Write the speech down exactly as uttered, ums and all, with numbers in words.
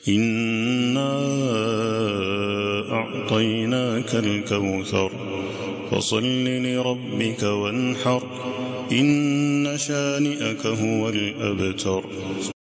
إنا أعطيناك الكوثر فصل لربك وانحر إن شانئك هو الأبتر.